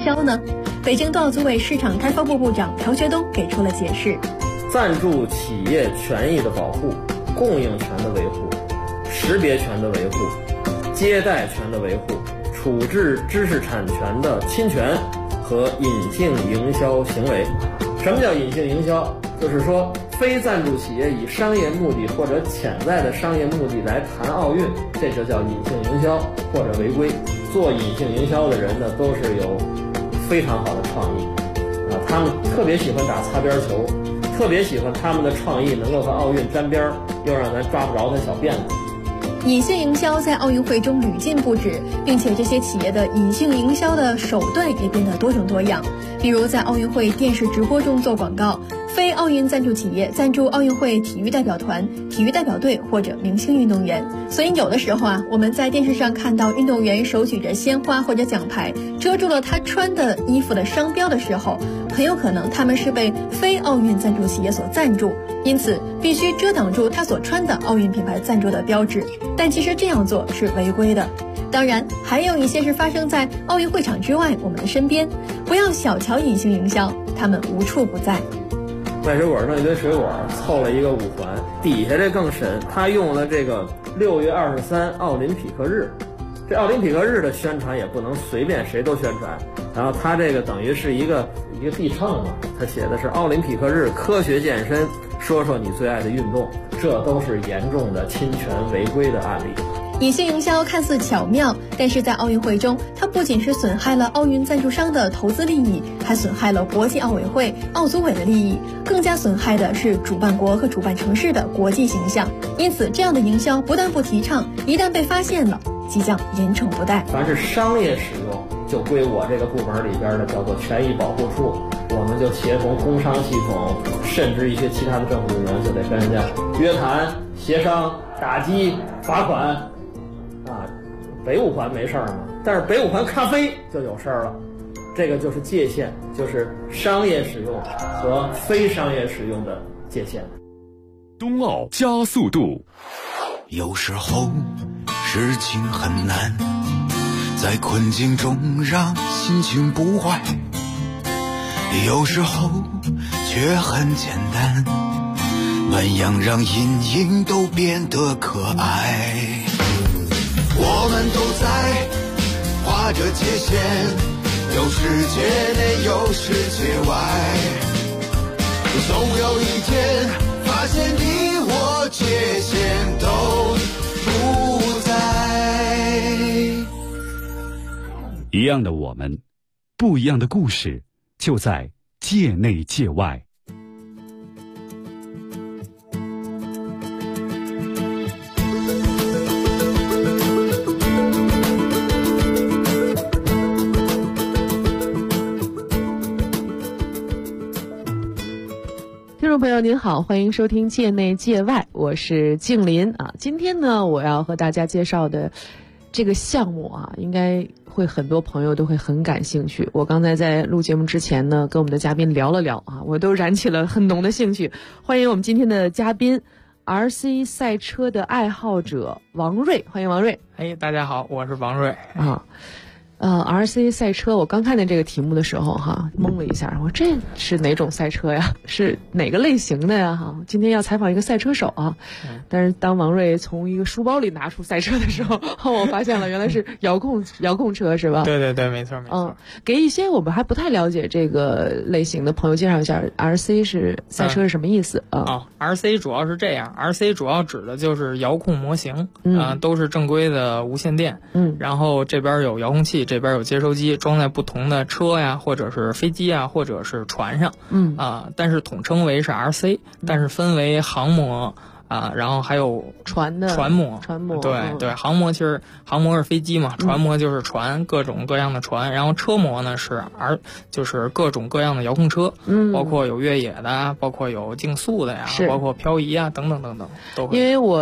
销呢？北京冬奥组委市场开发部部长朴学东给出了解释： 赞助企业权益的保护、供应权的维护、识别权的维护、接待权的维护、处置知识产权的侵权和隐性营销行为。什么叫隐性营销？就是说非赞助企业以商业目的或者潜在的商业目的来谈奥运，这就叫隐性营销或者违规。做隐性营销的人呢，都是有非常好的创意他们特别喜欢打擦边球，特别喜欢他们的创意能够和奥运沾边，又让咱抓不着他小辫子。 隐性营销在奥运会中屡禁不止，并且这些企业的隐性营销的手段也变得多种多样。比如在奥运会电视直播中做广告，非奥运赞助企业赞助奥运会体育代表团、体育代表队或者明星运动员。所以有的时候我们在电视上看到运动员手举着鲜花或者奖牌，遮住了他穿的衣服的商标的时候，很有可能他们是被非奥运赞助企业所赞助，因此必须遮挡住他所穿的奥运品牌赞助的标志。但其实这样做是违规的。当然还有一些是发生在奥运会场之外我们的身边，不要小瞧隐性营销，他们无处不在。 卖水果弄一堆水果，凑了一个5环，底下这更神，他用了这个6月23奥林匹克日。这奥林匹克日的宣传也不能随便谁都宣传，然后他这个等于是一个地秤嘛，他写的是奥林匹克日科学健身，说说你最爱的运动，这都是严重的侵权违规的案例。 隐性营销看似巧妙，但是在奥运会中，它不仅是损害了奥运赞助商的投资利益，还损害了国际奥委会、奥组委的利益，更加损害的是主办国和主办城市的国际形象。因此，这样的营销不但不提倡，一旦被发现了，即将严惩不贷。 凡是商业使用，就归我这个部门里边的叫做权益保护处，我们就协同工商系统，甚至一些其他的政府部门，就得跟人家约谈、协商、打击、罚款。北5环没事嘛，但是北5环咖啡就有事了。这个就是界限，就是商业使用和非商业使用的界限。 冬奥加速度。 有时候事情很难，在困境中让心情不坏，有时候却很简单，满样让阴影都变得可爱。我们都在画着界限，有世界内有世界外，总有一天发现你我界限都不在。 一样的我们，不一样的故事，就在界内界外。 听众朋友您好，欢迎收听界内界外，我是静林今天呢，我要和大家介绍的这个项目应该会很多朋友都会很感兴趣。我刚才在录节目之前呢，跟我们的嘉宾聊了聊我都燃起了很浓的兴趣。欢迎我们今天的嘉宾 RC 赛车的爱好者王瑞，欢迎王瑞。 大家好，我是王瑞 RC 赛车，我刚看见这个题目的时候懵了一下，我这是哪种赛车呀？是哪个类型的呀？今天要采访一个赛车手但是当王瑞从一个书包里拿出赛车的时候，我发现了原来是遥控车，是吧？ 对对对，没错没错。 给一些我们还不太了解这个类型的朋友介绍一下 RC 是赛车是什么意思 RC 主要是这样 ，RC 主要指的就是遥控模型都是正规的无线电然后这边有遥控器，这边有接收机，装在不同的车呀，或者是飞机或者是船上但是统称为是 RC，但是分为航模然后还有船模对航模，其实航模是飞机嘛，船模就是船，各种各样的船，然后车模呢就是各种各样的遥控车包括有越野的，包括有竞速的呀，包括漂移等等等等都会。 因为我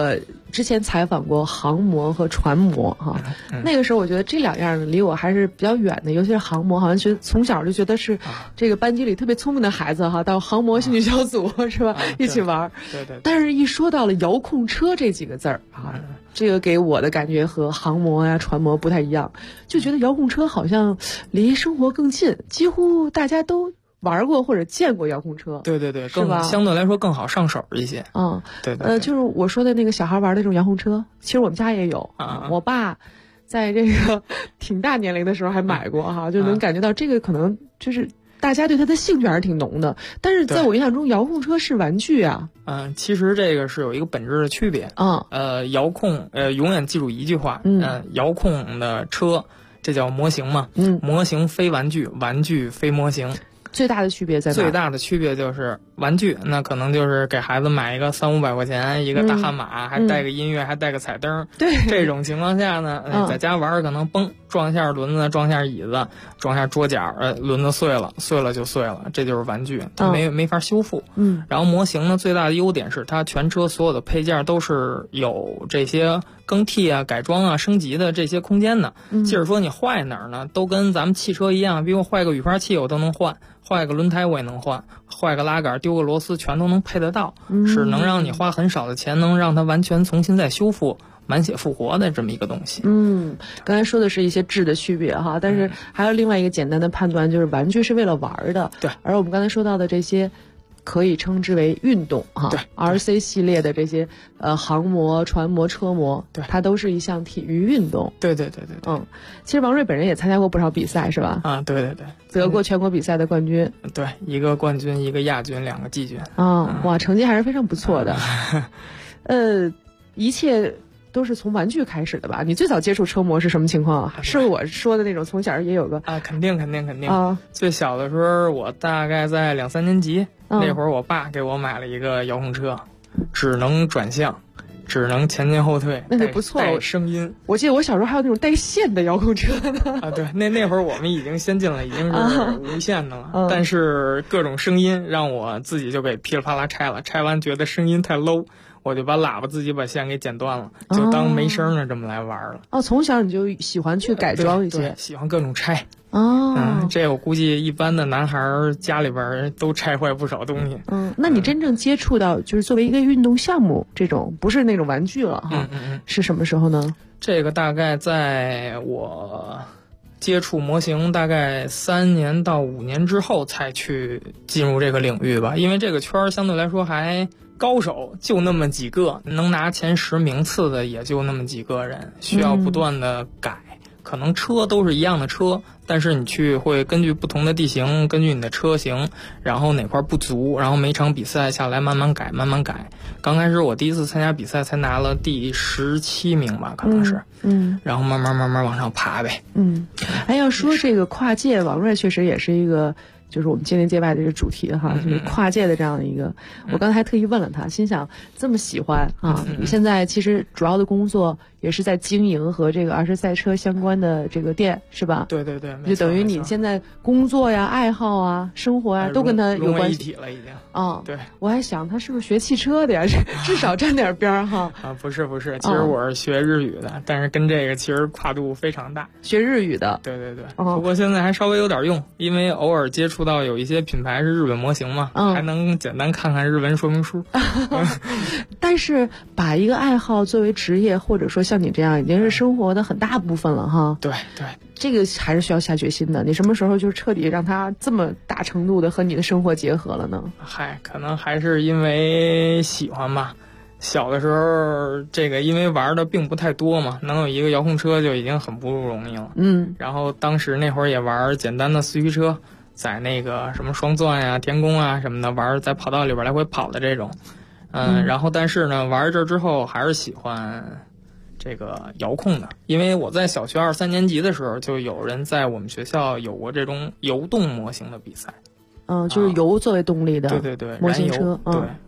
之前采访过航模和船模哈，那个时候我觉得这两样离我还是比较远的，尤其是航模，好像从小就觉得是这个班级里特别聪明的孩子哈，到航模兴趣小组是吧，一起玩。 对。 但是一说到了遥控车这几个字儿啊，这个给我的感觉和航模呀、船模不太一样，就觉得遥控车好像离生活更近，几乎大家都玩过或者见过遥控车。 对，更相对来说更好上手一些。对。 就是我说的那个小孩玩的那种遥控车，其实我们家也有我爸在这个挺大年龄的时候还买过哈，就能感觉到这个可能就是大家对它的兴趣还是挺浓的。但是在我印象中，遥控车是玩具啊。 其实这个是有一个本质的区别。遥控永远记住一句话，遥控的车这叫模型嘛，模型非玩具，玩具非模型。 最大的区别在哪？ 最大的区别就是玩具，那可能就是给孩子买一个300-500块钱一个大悍马，还带个音乐，还带个彩灯。 对， 这种情况下呢，在家玩可能嘣撞一下轮子，撞一下椅子，撞一下桌角，轮子碎了就碎了，这就是玩具，它没法修复。然后模型呢，最大的优点是它全车所有的配件都是有这些更替啊、改装啊、升级的这些空间的。即使说你坏哪儿呢，都跟咱们汽车一样，比如坏个雨刷器我都能换。坏个轮胎我也能换，坏个拉杆丢个螺丝全都能配得到，是能让你花很少的钱能让它完全重新再修复，满血复活的这么一个东西。 刚才说的是一些质的区别哈，但是还有另外一个简单的判断，就是玩具是为了玩的。 对， 而我们刚才说到的这些可以称之为运动哈。 对 ，RC 系列的这些航模、船模、车模， 对， 它都是一项体育运动。 对。 其实王瑞本人也参加过不少比赛是吧？ 对。 得过全国比赛的冠军。 对，一个冠军，一个亚军，2个季军。 哇，成绩还是非常不错的。一切都是从玩具开始的吧？你最早接触车模是什么情况？是我说的那种从小也有个肯定最小的时候，我大概在2-3年级，那会儿我爸给我买了一个遥控车，只能转向，只能前进后退， 那就不错。 带声音， 我记得我小时候还有那种带线的遥控车呢。 对，那会儿我们已经先进了，已经是无线的了。但是各种声音让我自己就给噼里啪啦拆了，拆完觉得声音太 low， 我就把喇叭自己把线给剪断了，就当没声的这么来玩了。 从小你就喜欢去改装一些， 对，喜欢各种拆。这我估计一般的男孩家里边都拆坏不少东西。 那你真正接触到就是作为一个运动项目这种，不是那种玩具了哈，是什么时候呢？ 这个大概在我接触模型大概3年到5年之后才去进入这个领域吧，因为这个圈相对来说还高手就那么几个，能拿前10名次的也就那么几个人，需要不断的改。可能车都是一样的车，但是你会根据不同的地形，根据你的车型，然后哪块不足，然后每场比赛下来慢慢改。刚开始我第一次参加比赛才拿了第17名吧，可能是，然后慢慢往上爬呗。 要说这个跨界，王瑞确实也是一个。就是我们界内界外的这个主题哈，就是跨界的这样的一个。我刚才还特意问了他，心想这么喜欢啊，你现在其实主要的工作也是在经营和这个RC赛车相关的这个店是吧？ 对， 就等于你现在工作呀、爱好啊、生活呀都跟他有关系。 融为一体了已经。对， 我还想他是不是学汽车的呀？至少沾点边儿哈。 不是，其实我是学日语的，但是跟这个其实跨度非常大。 学日语的。 对。不过现在还稍微有点用，因为偶尔接触到有一些品牌是日本模型嘛，还能简单看看日文说明书。 但是把一个爱好作为职业，或者说像你这样，已经是生活的很大部分了哈。 对， 这个还是需要下决心的。你什么时候就彻底让它这么大程度的和你的生活结合了呢？ 可能还是因为喜欢吧。小的时候，这个因为玩的并不太多嘛，能有一个遥控车就已经很不容易了。然后当时那会儿也玩简单的四驱车，在那个什么双钻呀、天宫啊什么的玩，在跑道里边来回跑的这种。然后但是呢，玩这之后还是喜欢这个遥控的，因为我在小学2-3年级的时候，就有人在我们学校有过这种游动模型的比赛。 就是油作为动力的， 对， 模型车， 对，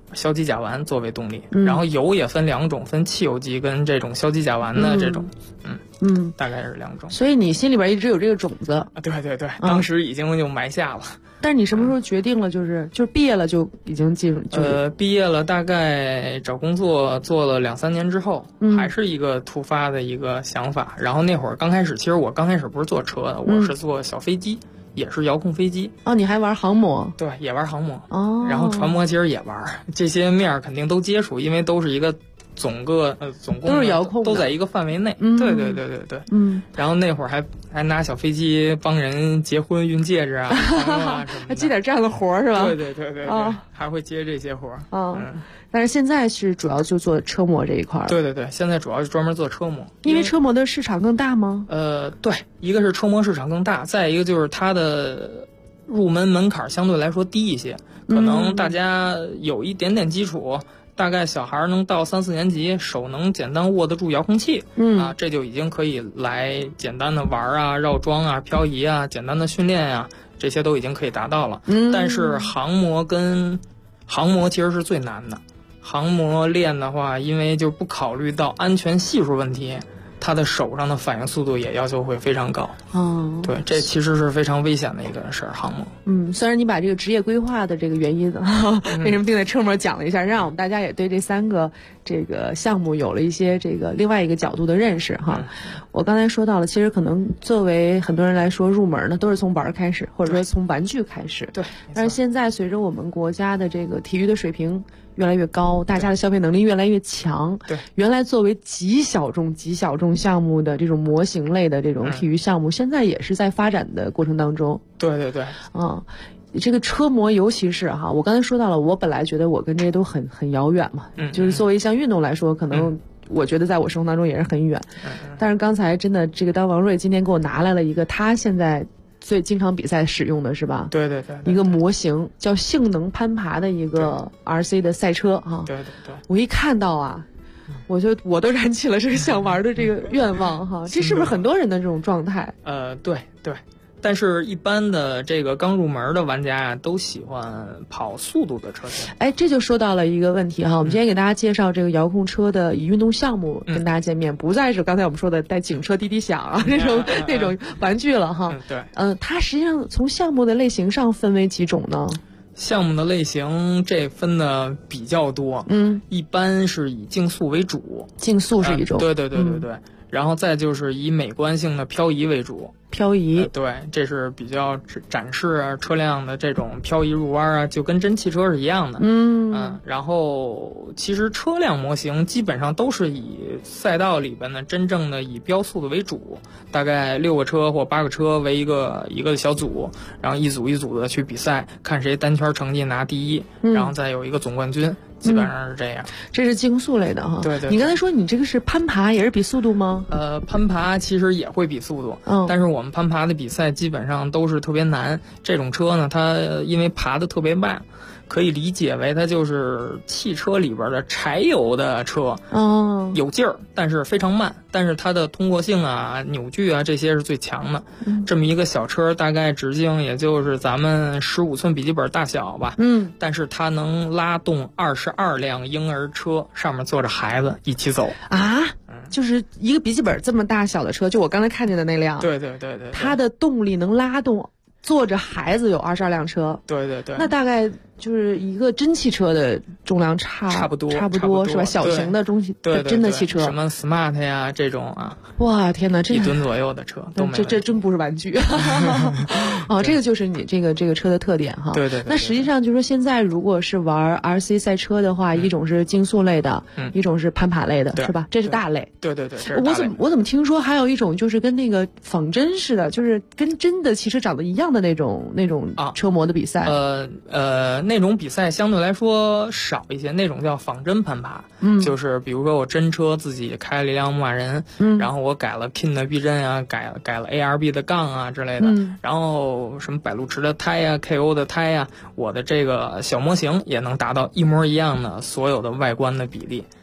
硝基甲烷作为动力，然后油也分2种，分汽油机跟这种硝基甲烷的这种，大概是2种。 所以你心里边一直有这个种子啊？对对对，当时已经就埋下了。 但是你什么时候决定了？就是毕业了就已经进入？ 毕业了，大概找工作做了2-3年之后，还是一个突发的一个想法。然后那会儿刚开始，其实我刚开始不是做车的，我是做小飞机。也是遥控飞机哦，你还玩航模？ 对，也玩航模哦。 然后船模其实也玩，这些面肯定都接触，因为都是一个总共都是遥控， 都在一个范围内。对对对对对。然后那会儿还拿小飞机帮人结婚运戒指啊、什么的， 还接点这样的活是吧？ 对对对对对，还会接这些活。 但是现在是主要就做车模这一块。 对对对，现在主要是专门做车模。 因为车模的市场更大吗？ 对，一个是车模市场更大，再一个就是它的入门槛相对来说低一些，可能大家有一点点基础，大概小孩能到3-4年级，手能简单握得住遥控器，这就已经可以来简单的玩啊、绕桩啊、漂移啊、简单的训练啊，这些都已经可以达到了。但是航模其实是最难的。航模练的话，因为就不考虑到安全系数问题，他的手上的反应速度也要求会非常高。对，这其实是非常危险的一个事儿，航模。 虽然你把这个职业规划的这个原因为什么定在车模讲了一下，让我们大家也对这3个这个项目有了一些这个另外一个角度的认识哈。我刚才说到了，其实可能作为很多人来说，入门呢都是从玩开始，或者说从玩具开始。 对。 但是现在随着我们国家的这个体育的水平越来越高，大家的消费能力越来越强。 对， 原来作为极小众项目的这种模型类的这种体育项目，现在也是在发展的过程当中。 对对对， 这个车模尤其是我刚才说到了，我本来觉得我跟这些都很遥远嘛，就是作为一项运动来说，可能我觉得在我生活当中也是很远。但是刚才真的这个当王瑞今天给我拿来了一个他现在最经常比赛使用的是吧？ 对对对， 一个模型叫性能攀爬的一个 RC 的赛车哈。 对对对， 我一看到我都燃起了这个想玩的这个愿望哈。这是不是很多人的这种状态？ 对对。但是，一般的这个刚入门的玩家呀，都喜欢跑速度的车型。 这就说到了一个问题哈。我们今天给大家介绍这个遥控车的以运动项目跟大家见面，不再是刚才我们说的带警车滴滴响啊那种玩具了哈。 对。 它实际上从项目的类型上分为几种呢？ 项目的类型这分的比较多。一般是以竞速为主。 竞速是一种。 对对对对对。然后再就是以美观性的漂移为主。 漂移， 对，这是比较展示车辆的这种漂移入弯啊，就跟真汽车是一样的。然后其实车辆模型基本上都是以赛道里边的真正的以标速的为主，大概6个车或8个车为一个小组，然后一组一组的去比赛，看谁单圈成绩拿第一，然后再有一个总冠军。基本上是这样。 这是竞速类的哈。 对对。 你刚才说你这个是攀爬，也是比速度吗？ 攀爬其实也会比速度。但是我们攀爬的比赛基本上都是特别难。这种车呢，它因为爬得特别慢，可以理解为它就是汽车里边的柴油的车。有劲儿，但是非常慢。但是它的通过性啊、扭矩啊这些是最强的。这么一个小车，大概直径也就是咱们15寸笔记本大小吧。但是它能拉动22辆婴儿车，上面坐着孩子一起走啊。就是一个笔记本这么大小的车，就我刚才看见的那辆。 对对对对。 它的动力能拉动坐着孩子有22辆车。 对对对。 那大概就是一个真汽车的重量差不多是吧？小型的中真的汽车， 什么 smart 呀这种啊。 哇天哪，这 1吨左右的车都没。 这真不是玩具。这个就是你这个车的特点哈。 对对。 那实际上就是说，现在如果是玩 RC 赛车的话，一种是竞速类的，一种是攀爬类的，是吧？这是大类。 对对对。 我怎么听说还有一种就是跟那个仿真似的，就是跟真的汽车长得一样的那种车模的比赛。 那种比赛相对来说少一些，那种叫仿真攀爬。就是比如说我真车自己开了一辆牧马人，然后我改了 King 的避震啊，改了 ARB 的杠啊之类的，然后什么百路驰的胎呀、KO 的胎呀，我的这个小模型也能达到一模一样的所有的外观的比例。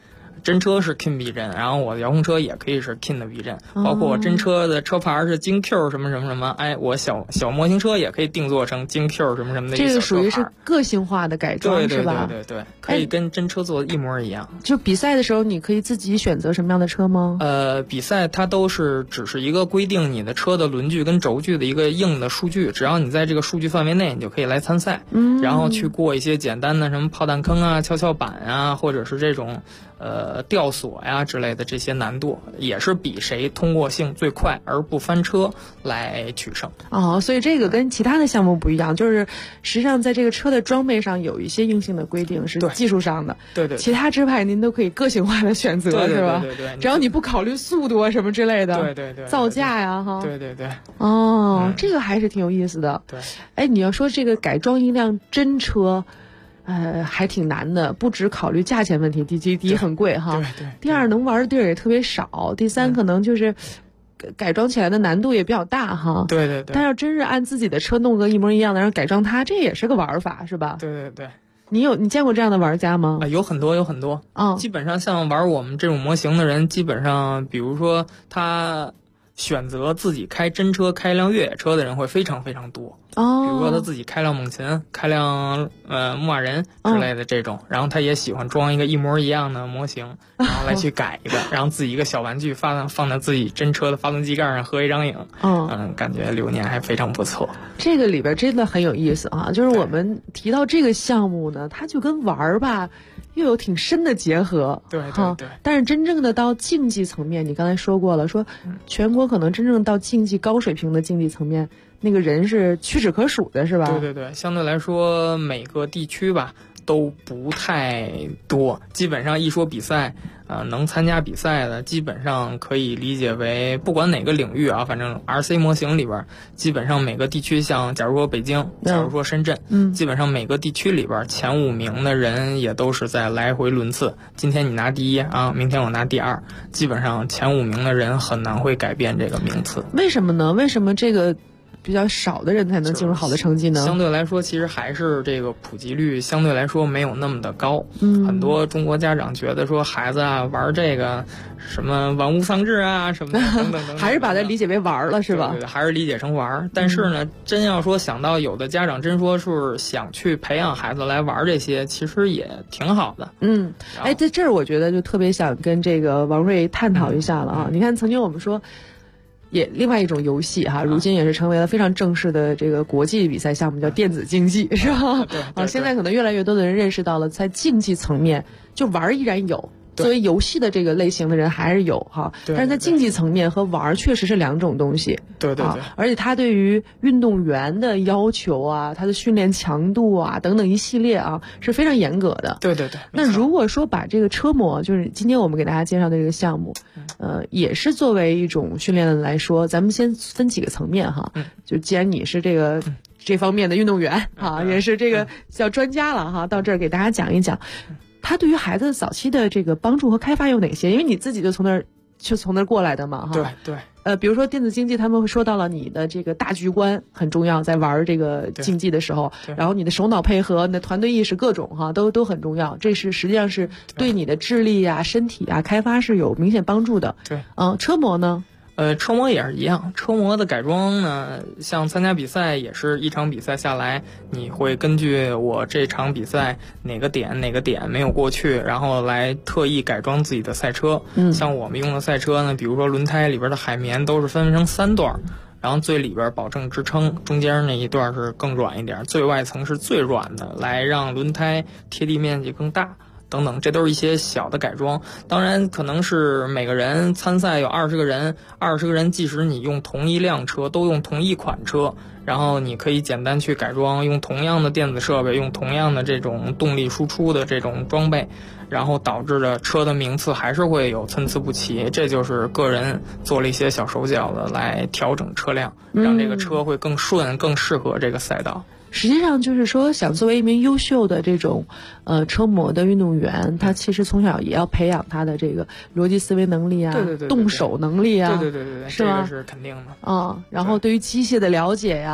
真车是 Kin 避震，然后我的遥控车也可以是 Kin 的避震，包括我真车的车牌是京 Q 什么什么什么，哎，我小模型车也可以定做成京 Q 什么什么的一个小车牌。这个属于是个性化的改装，是吧？ 对，可以跟真车做的一模一样。 就比赛的时候，你可以自己选择什么样的车吗？ 比赛它都是只是一个规定你的车的轮距跟轴距的一个硬的数据，只要你在这个数据范围内，你就可以来参赛。然后去过一些简单的什么炮弹坑啊、跷跷板啊，或者是这种吊索呀之类的这些难度，也是比谁通过性最快而不翻车来取胜。 所以这个跟其他的项目不一样，就是实际上在这个车的装备上有一些硬性的规定是技术上的， 对， 其他支派您都可以个性化的选择，是吧？ 对， 只要你不考虑速度啊什么之类的， 对， 造价呀，哈， 对， 这个还是挺有意思的。 对， 哎，你要说这个改装一辆真车，还挺难的，不只考虑价钱问题，第一很贵哈， 对， 第二能玩的地儿也特别少，第三可能就是改装起来的难度也比较大哈。 对。 但要真是按自己的车弄个一模一样的，然后改装它，这也是个玩法，是吧？ 对。 你见过这样的玩家吗？ 有很多。基本上像玩我们这种模型的人，基本上比如说他选择自己开真车、开一辆越野车的人会非常非常多。比如说他自己开辆猛禽、开辆牧马人之类的这种，然后他也喜欢装一个一模一样的模型，然后来去改一个，然后自己一个小玩具放在自己真车的发动机盖上合一张影。感觉流年还非常不错。 这个里边真的很有意思啊，就是我们提到这个项目呢，它就跟玩儿吧又有挺深的结合。 对。 但是真正的到竞技层面，你刚才说过了，说全国可能真正到竞技高水平的竞技层面，那个人是屈指可数的，是吧？ 对，相对来说每个地区吧都不太多，基本上一说比赛，能参加比赛的基本上可以理解为不管哪个领域啊，反正 RC 模型里边基本上每个地区，像假如说北京，假如说深圳，基本上每个地区里边前5名的人也都是在来回轮次，今天你拿第一啊，明天我拿第2，基本上前5名的人很难会改变这个名次。 为什么呢？为什么这个比较少的人才能进入好的成绩呢？ 相对来说，其实还是这个普及率相对来说没有那么的高。很多中国家长觉得说孩子啊玩这个什么玩物丧志啊什么的等等， 还是把它理解为玩了，是吧？ 对，还是理解成玩。但是呢，真要说想到有的家长真说是想去培养孩子来玩这些，其实也挺好的。 在这儿我觉得就特别想跟这个王瑞探讨一下了啊。你看，曾经我们说。也另外一种游戏哈，如今也是成为了非常正式的这个国际比赛项目，叫电子竞技，是吧？ 对。 现在可能越来越多的人认识到了，在竞技层面，就玩依然有，作为游戏的这个类型的人还是有哈。但是在竞技层面和玩确实是两种东西。 对。 而且它对于运动员的要求啊，他的训练强度啊等等一系列啊是非常严格的。 对。 那如果说把这个车模，就是今天我们给大家介绍的这个项目，也是作为一种训练来说，咱们先分几个层面哈。就既然你是这方面的运动员啊，也是这个叫专家了哈，到这儿给大家讲一讲，它对于孩子早期的这个帮助和开发有哪些？因为你自己就从那儿过来的嘛哈。 对。 比如说电子竞技，他们会说到了你的这个大局观很重要，在玩这个竞技的时候，然后你的手脑配合、你的团队意识各种哈都很重要，这是实际上是对你的智力啊、身体啊开发是有明显帮助的。 对， 车模呢？ 车模也是一样，车模的改装呢，像参加比赛也是一场比赛下来，你会根据我这场比赛哪个点没有过去，然后来特意改装自己的赛车。像我们用的赛车呢，比如说轮胎里边的海绵都是分成3段，然后最里边保证支撑，中间那一段是更软一点，最外层是最软的，来让轮胎贴地面积更大。等等，这都是一些小的改装。当然，可能是每个人参赛有20个人，即使你用同一辆车，都用同一款车，然后你可以简单去改装，用同样的电子设备，用同样的这种动力输出的这种装备，然后导致的车的名次还是会有参差不齐。这就是个人做了一些小手脚的来调整车辆，让这个车会更顺，更适合这个赛道。 实际上就是说，想作为一名优秀的这种车模的运动员，他其实从小也要培养他的这个逻辑思维能力啊， 对， 动手能力啊， 对， 是吧？ 这个是肯定的然后对于机械的了解呀，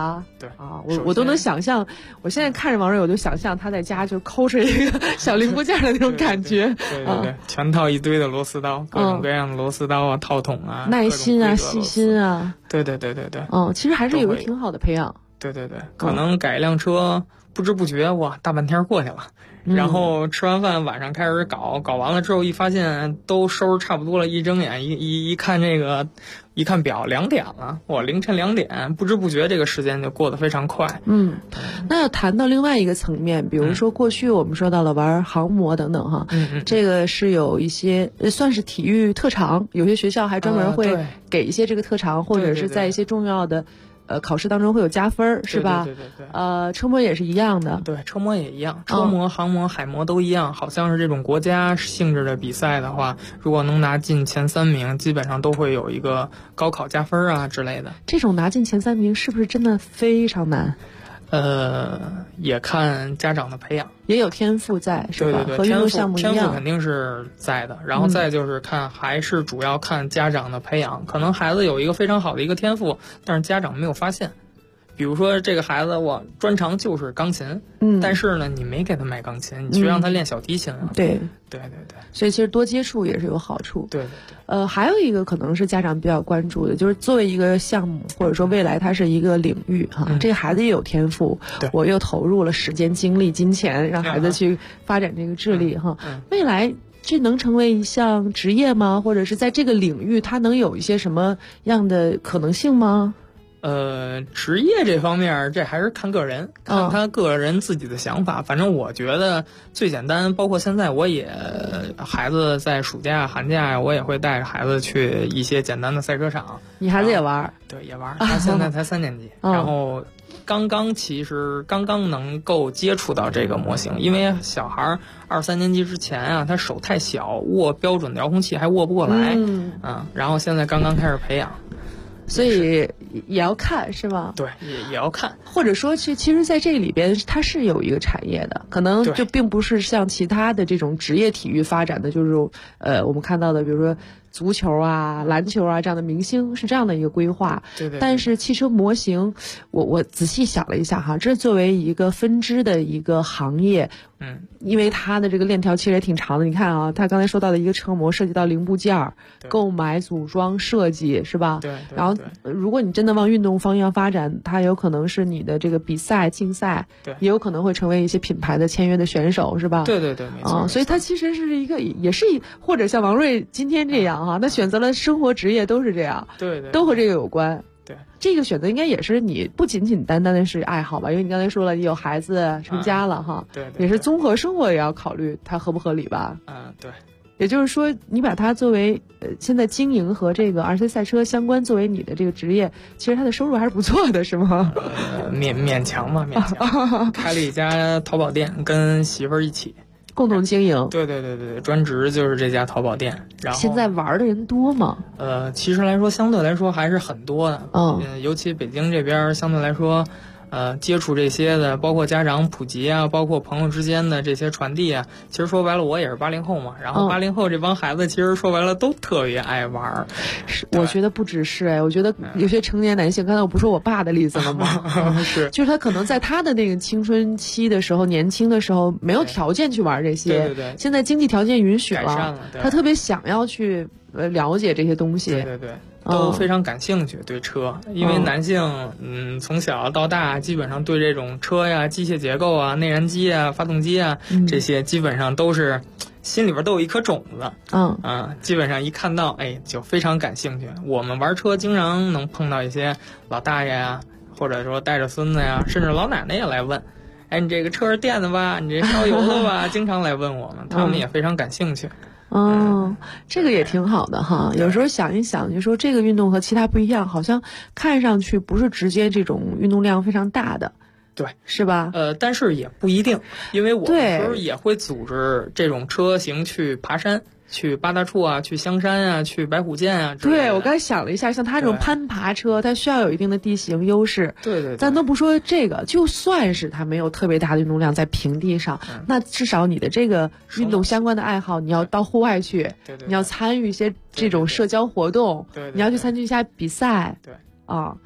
啊。 对啊，我都能想象，我现在看着王瑞，我就想象他在家就抠着一个小零部件的那种感觉。 对，全套一堆的螺丝刀，各种各样的螺丝刀啊，套筒啊， 耐心啊，细心啊。 对。 其实还是有个挺好的培养。 对，可能改一辆车，不知不觉哇，大半天过去了。然后吃完饭晚上开始搞完了之后，一发现都收拾差不多了，一睁眼一看一看表2点了，哇，凌晨2点，不知不觉这个时间就过得非常快。 那要谈到另外一个层面，比如说过去我们说到了玩航模等等哈，这个是有一些算是体育特长，有些学校还专门会给一些这个特长，或者是在一些重要的考试当中会有加分，是吧？对。车模也是一样的。 对，车模也一样，车模、航模、海模都一样。好像是这种国家性质的比赛的话，如果能拿进前3名，基本上都会有一个高考加分啊之类的。 这种拿进前3名是不是真的非常难？ 也看家长的培养， 也有天赋在，是吧？ 对， 和运动项目一样， 天赋肯定是在的。然后再就是还是主要看家长的培养。可能孩子有一个非常好的一个天赋，但是家长没有发现。比如说这个孩子我专长就是钢琴，但是呢你没给他买钢琴，你去让他练小提琴啊。 对。 所以其实多接触也是有好处。 对。 还有一个可能是家长比较关注的，就是作为一个项目或者说未来它是一个领域哈，这个孩子也有天赋，我又投入了时间、精力、金钱，让孩子去发展这个智力哈，未来这能成为一项职业吗？或者是在这个领域它能有一些什么样的可能性吗？ 职业这方面，这还是看个人，看他个人自己的想法。反正我觉得最简单，包括现在我也孩子在暑假、寒假呀，我也会带着孩子去一些简单的赛车场。 你孩子也玩？ 对，也玩。他现在才3年级，然后刚刚能够接触到这个模型，因为小孩2、3年级之前啊，他手太小，握标准的遥控器还握不过来，然后现在刚刚开始培养。 所以也要看是吧？ 对，也要看， 或者说其实在这里边它是有一个产业的，可能就并不是像其他的这种职业体育发展的，就是我们看到的，比如说足球啊、篮球啊这样的明星是这样的一个规划。 对。 但是汽车模型，我仔细想了一下哈，这作为一个分支的一个行业，因为它的这个链条其实也挺长的。你看啊，他刚才说到的一个车模涉及到零部件、购买、组装、设计，是吧？ 对。 然后，如果你真的往运动方向发展，它有可能是你的这个比赛、竞赛，也有可能会成为一些品牌的签约的选手，是吧？ 对，没错。 所以它其实是一个，也是或者像王瑞今天这样哈，他选择了生活职业都是这样， 对， 都和这个有关。 对， 这个选择应该也是你不仅仅单单的是爱好吧？因为你刚才说了，你有孩子成家了哈， 对， 也是综合生活也要考虑它合不合理吧？ 对。 也就是说，你把它作为现在经营和这个RC赛车相关作为你的这个职业，其实它的收入还是不错的，是吗？ 勉强吧，勉强。开了一家淘宝店，跟媳妇儿一起共同经营。 对，专职就是这家淘宝店。然后现在玩的人多吗？ 其实来说，相对来说还是很多的。尤其北京这边相对来说。接触这些的，包括家长普及啊，包括朋友之间的这些传递啊，其实说白了，我也是80后嘛。然后80后这帮孩子，其实说白了都特别爱玩。 我觉得不只是我觉得有些成年男性，刚才我不说我爸的例子了吗？ 是， 就是他可能在他的那个青春期的时候、年轻的时候，没有条件去玩这些。 对。 现在经济条件允许了， 他特别想要去了解这些东西。 对。都非常感兴趣对车，因为男性从小到大基本上对这种车呀、机械结构啊、内燃机啊、发动机啊这些基本上都是心里边都有一颗种子。基本上一看到就非常感兴趣。我们玩车经常能碰到一些老大爷呀，或者说带着孙子呀，甚至老奶奶也来问，你这个车是电的吧？你这烧油的吧？经常来问我们，他们也非常感兴趣。 这个也挺好的哈。有时候想一想，就说这个运动和其他不一样，好像看上去不是直接这种运动量非常大的， 对， 是吧？ 但是也不一定，因为我们时候也会组织这种车型去爬山。去八大处啊，去香山啊，去白虎涧啊。 对，我刚才想了一下，像它这种攀爬车，它需要有一定的地形优势。 对。 咱都不说这个，就算是它没有特别大的运动量在平地上，那至少你的这个运动相关的爱好，你要到户外去，你要参与一些这种社交活动，你要去参与一下比赛。 对。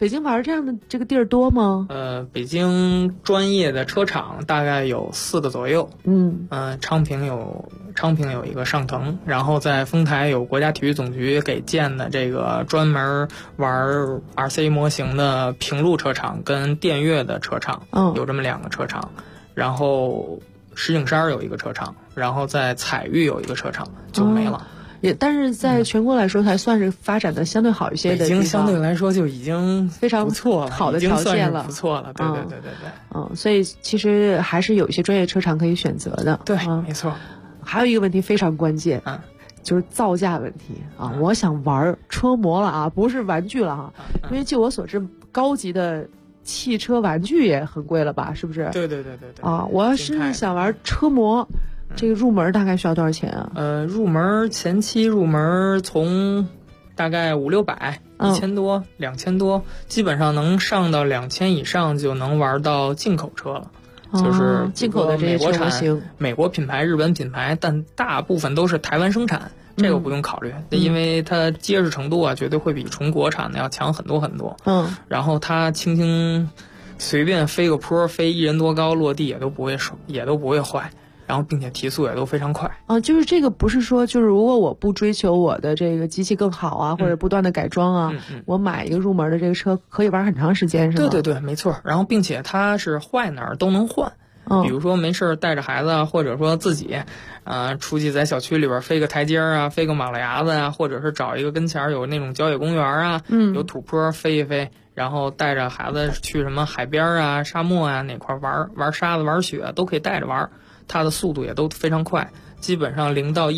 北京玩这样的这个地儿多吗？ 北京专业的车厂大概有4个左右。昌平有一个上腾，然后在丰台有国家体育总局给建的这个专门玩 RC 模型的平路车厂跟电悦的车厂，有这么2个车厂。然后石景山有一个车厂，然后在彩玉有一个车厂，就没了。 但是在全国来说，还算是发展的相对好一些的地方。 北京相对来说就已经非常不错了， 好的条件了， 不错了。对。 所以其实还是有一些专业车厂可以选择的。 对，没错。 还有一个问题非常关键，就是造价问题啊。我想玩车模了啊，不是玩具了哈。因为据我所知，高级的汽车玩具也很贵了吧？是不是？ 对。 啊，我要是想玩车模。这个入门大概需要多少钱啊？ 入门前期入门从大概500-600、1000多、2000多，基本上能上到2000以上就能玩到进口车了。就是进口的这些车模型， 美国品牌、日本品牌，但大部分都是台湾生产，这个不用考虑，因为它结实程度啊，绝对会比纯国产的要强很多很多。然后它轻轻随便飞个坡，飞1人多高落地也都不会坏。然后并且提速也都非常快就是这个不是说就是如果我不追求我的这个机器更好啊，或者不断的改装啊，我买一个入门的这个车可以玩很长时间是吗？ 对，没错。然后并且它是坏哪儿都能换，比如说没事带着孩子啊，或者说自己出去在小区里边飞个台阶啊，飞个马路牙子啊，或者是找一个跟前有那种郊野公园啊，有土坡飞一飞，然后带着孩子去什么海边啊、沙漠啊哪块玩沙子玩雪都可以带着玩。它的速度也都非常快，基本上0到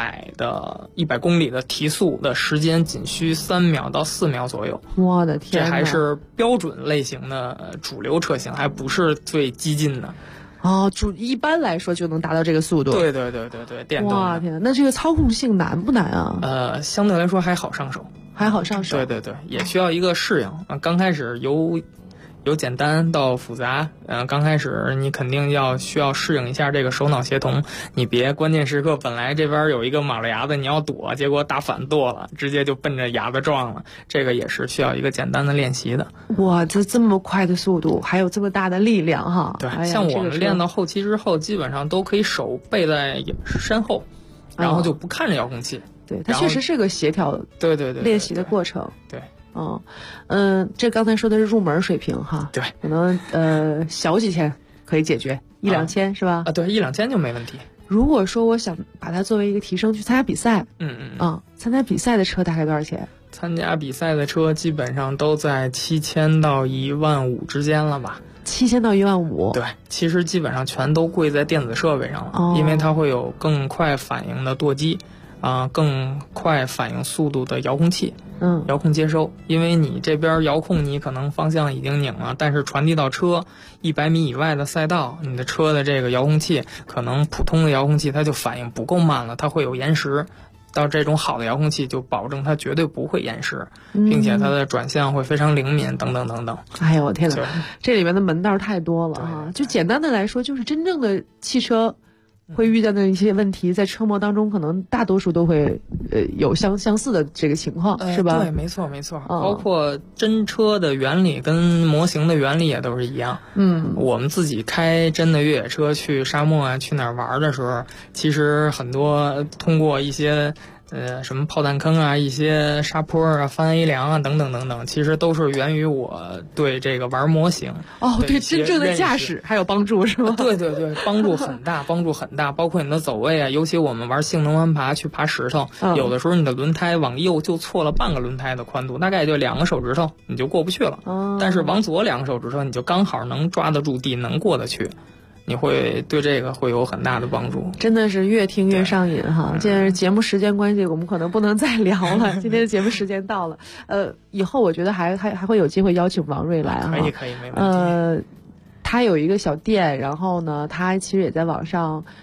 100公里的提速的时间仅需3秒到4秒左右。 我的天， 这还是标准类型的主流车型，还不是最激进的。 一般来说就能达到这个速度。对， 电动的。 哇天，那这个操控性难不难啊？ 相对来说还好上手。对，也需要一个适应。刚开始由简单到复杂，刚开始你肯定需要适应一下这个手脑协同，你别关键时刻本来这边有一个马路牙子你要躲，结果打反舵了，直接就奔着牙子撞了，这个也是需要一个简单的练习的。 哇，这么快的速度，还有这么大的力量哈！ 对，像我们练到后期之后，基本上都可以手背在身后，然后就不看着遥控器。 对，它确实是个协调对练习的过程。 对。 这刚才说的是入门水平哈， 对， 可能小几千可以解决，1-2千是吧？ 对，1-2千就没问题。 如果说我想把它作为一个提升去参加比赛，参加比赛的车大概多少钱？ 参加比赛的车基本上都在7000到15000之间了吧 ？7000到15000。 对，其实基本上全都贵在电子设备上了，因为它会有更快反应的舵机。更快反应速度的遥控器，遥控接收，因为你这边遥控你可能方向已经拧了，但是传递到车100米以外的赛道，你的车的这个遥控器可能普通的遥控器它就反应不够慢了，它会有延时。到这种好的遥控器就保证它绝对不会延时，并且它的转向会非常灵敏，等等等等。 哎呦我天哪，这里面的门道太多了哈！就简单的来说，就是真正的汽车会遇到的一些问题，在车模当中可能大多数都会有相似的这个情况，是吧？ 对，没错。包括真车的原理跟模型的原理也都是一样。我们自己开真的越野车去沙漠啊，去哪儿玩的时候，其实很多通过一些什么炮弹坑啊，一些沙坡啊，翻 A 梁啊，等等等等，其实都是源于我对这个玩模型对真正的驾驶还有帮助是吗？ 对，帮助很大，包括你的走位啊，尤其我们玩性能弯爬去爬石头，有的时候你的轮胎往右就错了半个轮胎的宽度，大概就2个手指头你就过不去了，但是往左2个手指头你就刚好能抓得住地，能过得去。你会对这个会有很大的帮助， 真的是越听越上瘾哈！现在节目时间关系，我们可能不能再聊了。今天的节目时间到了，以后我觉得还会有机会邀请王瑞来哈。 可以，没问题。 他有一个小店，然后呢，他其实也在网上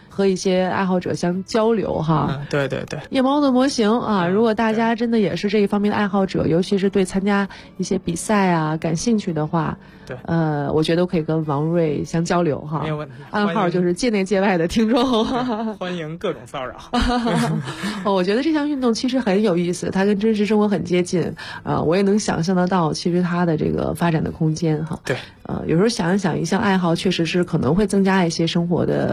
和一些爱好者相交流哈。 对对对， 夜猫的模型啊，如果大家真的也是这一方面的爱好者，尤其是对参加一些比赛啊感兴趣的话， 对， 我觉得可以跟王瑞相交流哈。 没有问题， 暗号就是界内界外的听众， 欢迎各种骚扰。 我觉得这项运动其实很有意思，它跟真实生活很接近我也能想象得到，其实它的这个发展的空间哈。 对， 有时候想一想，一项爱好确实是可能会增加一些生活的